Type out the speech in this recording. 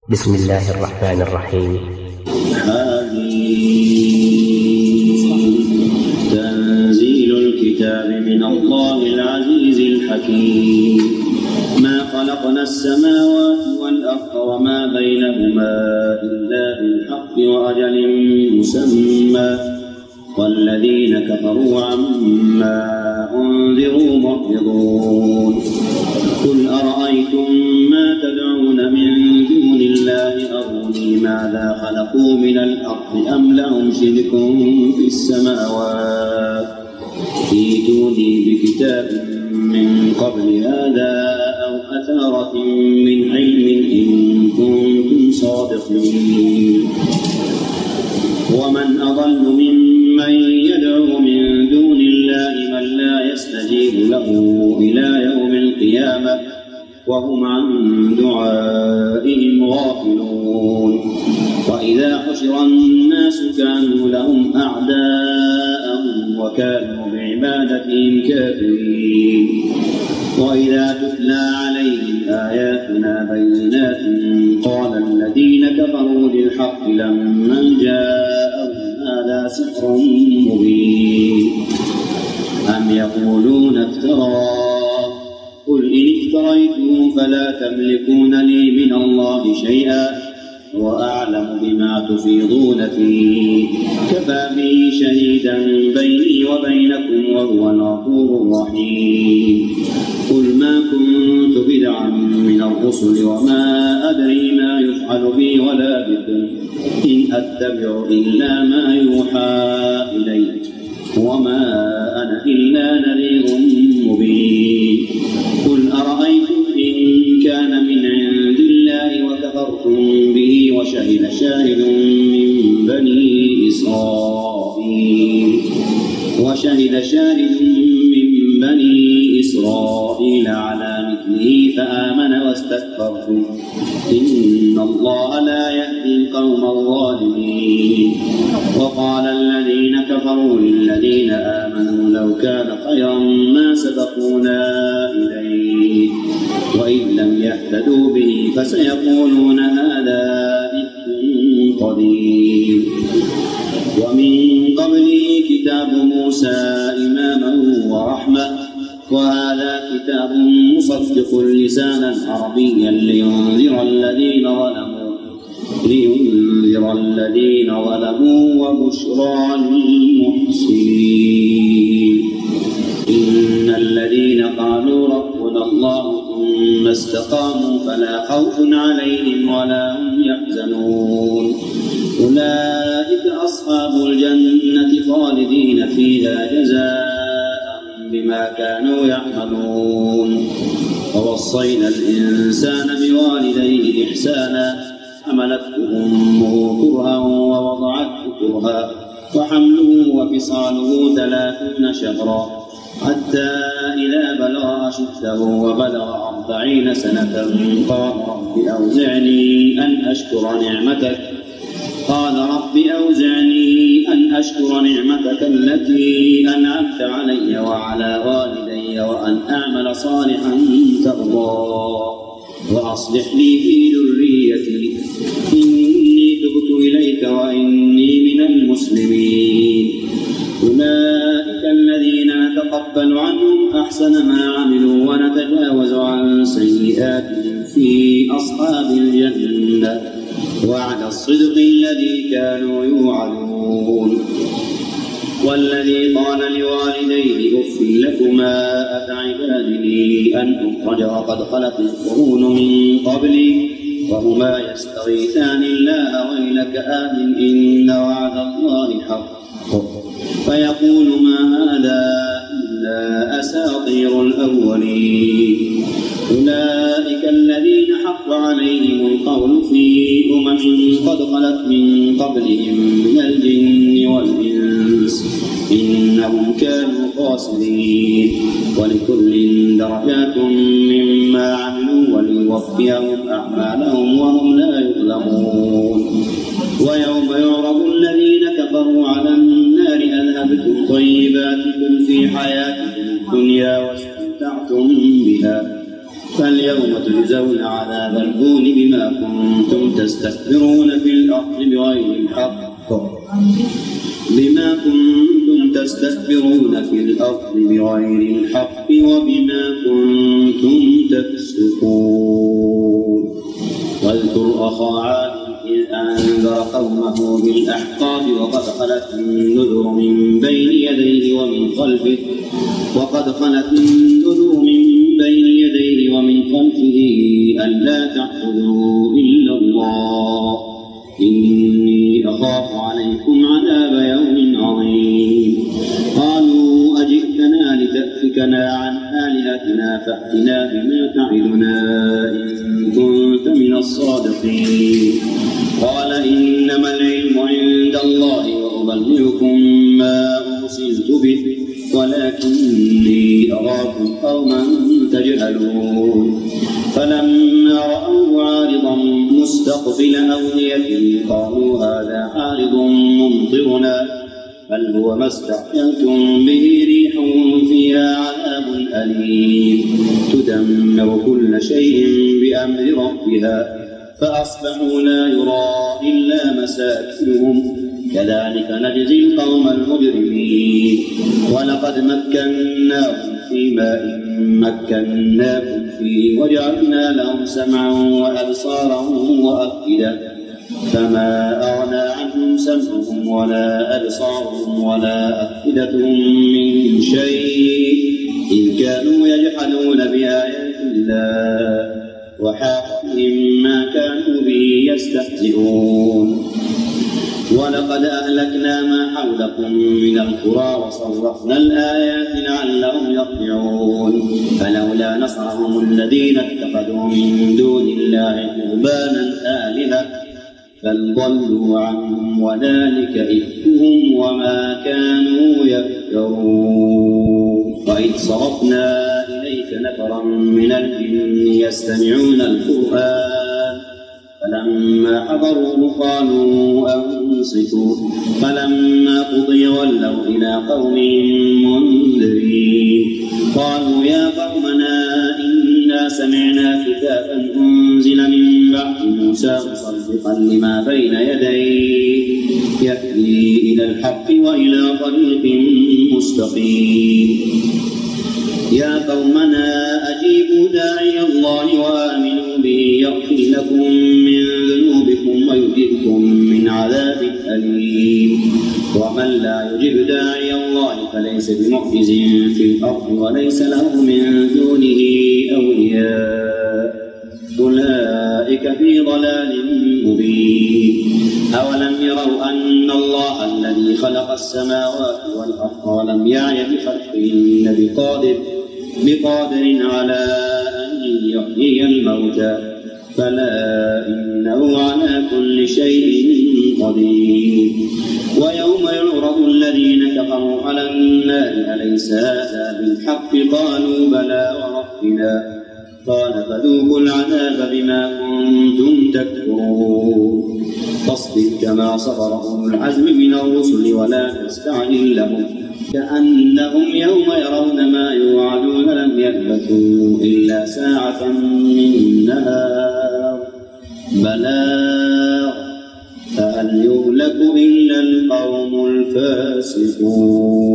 بسم الله الرحمن الرحيم. تنزيل الكتاب من الله العزيز الحكيم. ما خلقنا السماوات والأرض وما بينهما إلا بالحق وأجل مسمى والذين كفروا عما أنذروا معرضون. قل أرأيتم ما تدعون من دون الله أروني ماذا خلقوا من الأرض أم لهم شرك في السماوات ائتوني بكتاب من قبل هذا أو أثارة من علم إن كنتم صادقين. ومن أضل ممن يدعو من دون الله من لا يستجيب له إلى يوم القيامة وهم عن دعائهم غافلون. وإذا حشر الناس كانوا لهم أعداء وكانوا بعبادتهم كافرين. وإذا تتلى عليهم آياتنا بينات قال الذين كفروا للحق لما جاءهم هذا سحر مبين أم يقولون افتراه قل إن افتريته فلا تملكون لي من الله شيئا وأعلم بما تفيضون فيه كفى به شهيدا بيني وبينكم وهو الغفور الرحيم. قل ما كنت بدعا من الرسل وما أدري ما يفعل بي ولا بكم إن أتبع إلا ما يوحى إلي وما أنا إلا نذير مبين. قل أرأيتم إن كان من عند الله وكفرتم به وشهد شاهد من بني إسرائيل على مثله فآمن واستكبرتم إن الله لا يهدي القوم الظالمين. وقال الذين كفروا للذين آمنوا لو كان خيرا ما سبقونا إليه وإن لم يهتدوا به فسيقولون هذا إفك قديم. ومن قبله كتاب موسى إماما ورحمة وهذا كتاب مصدق لسانا عربيا لينذر الذين ظلموا وبشرى للمحسنين. إن الذين قالوا ربنا الله ثم استقاموا فلا خوف عليهم ولا هم يحزنون أولئك أصحاب الجنة خالدين فيها جزاء بما كانوا يعملون. ووصينا الإنسان بوالديه إحسانا حملته أمه كرها ووضعته كرها وحمله وفصاله 30 شهرا حتى إذا بلغ أشده وبلغ 40 سنة قال رب أوزعني أن أشكر نعمتك التي أنعمت علي وعلى والدي وأن أعمل صالحا ترضاه وأصلح لي في ذريتي إني تبت إليك وإني من المسلمين. أولئك الذين نتقبل عنهم أحسن ما عملوا ونتجاوز عن سيئاتهم في أصحاب الجنة وعلى الصدق الذي كانوا يوعدون. والذي قال لوالديه أف لكما أتعدانني أن أخرج وقد خلت القرون من قبلي وهما يستغيثان الله ويلك آمن إن وعد الله حق فيقول ما هذا إلا أساطير الأولين. أولئك الذين حق عليهم القول في قد خلت من قبلهم من الجن والإنس إنهم كانوا خاسرين. ولكل درجات مما عملوا وليوفيهم أعمالهم وهم لا يظلمون. ويوم يعرض الذين كفروا على النار أذهبتم طيباتكم في حياتكم الدنيا واستمتعتم بها فاليوم تجزون عذاب الهون بما كنتم تستكبرون في الأرض بغير الحق وبما كنتم تفسقون. واذكر أخا عاد إذ أنذر قومه بالأحقاف وقد خلت النذر من بين يديه ومن خلفه ألا تعبدوا إلا الله إني أخاف عليكم عذاب يوم عظيم. قالوا أجئتنا لتأفكنا عن آلهتنا فأتنا بما تعدنا إن كنت من الصادقين. قال إنما العلم عند الله وأبلغكم ما أرسلت به ولكني أراكم قوما تجهلون. فلما رأوا عارضا مستقبل أوديتهم قالوا هذا عارض ممطرنا بل هو ما استعجلتم به ريح فيها عذاب أليم تدمر كل شيء بأمر ربها فأصبحوا لا يرى إلا مساكنهم كذلك نجزي القوم المجرمين. ولقد مكناهم في ماء مكناكم فيه وجعلنا لهم سمعا وأبصارا وأفئدة فما أغنى عنهم سمعهم ولا أبصارهم ولا أفئدتهم من شيء إذ كانوا يجحدون بآيات الله وحاق بهم ما كانوا به يستهزئون. ولقد أهلكنا ما حولكم من القرى وصرفنا الآيات لعلهم يرجعون. فلولا نصرهم الذين اتخذوا من دون الله قربانا آلهة بل ضلوا عنهم وذلك إفكهم وما كانوا يفترون. وإذ صرفنا إليك نفرا من الجن يستمعون القرآن فلما حضروه قالوا أنصتوا فلما قضي ولوا إلى قومهم منذرين. قالوا يا قومنا إنا سمعنا كتابا أنزل من بعد موسى مصدقا لما بين يديه يهدي إلى الحق وإلى طريق مستقيم. يا قومنا أجيبوا داعي الله وآمنوا به يغفر لكم من ذنوبكم ويجركم من عذاب أليم. ومن لا يجب داعي الله فليس بمعجز في الأرض وليس له من دونه أولياء أولئك في ضلال مبين. أولم يروا أن الله الذي خلق السماوات والأرض ولم يعي بخلقهن بقادر على أن يحيي الموتى فلا إنه على كل شيء قدير. ويوم يعرض الذين كفروا على النار أليس هذا بالحق قالوا بلى وربنا قال فذوقوا العذاب بما كنتم تكفرون. فاصبر كما صبر أولو العزم من الرسل ولا تستعجل لهم كأنهم يوم يرون ما يوعدون لم يلبثوا إلا ساعة من نهار بلاغ فهل يهلك إلا القوم الفاسقون.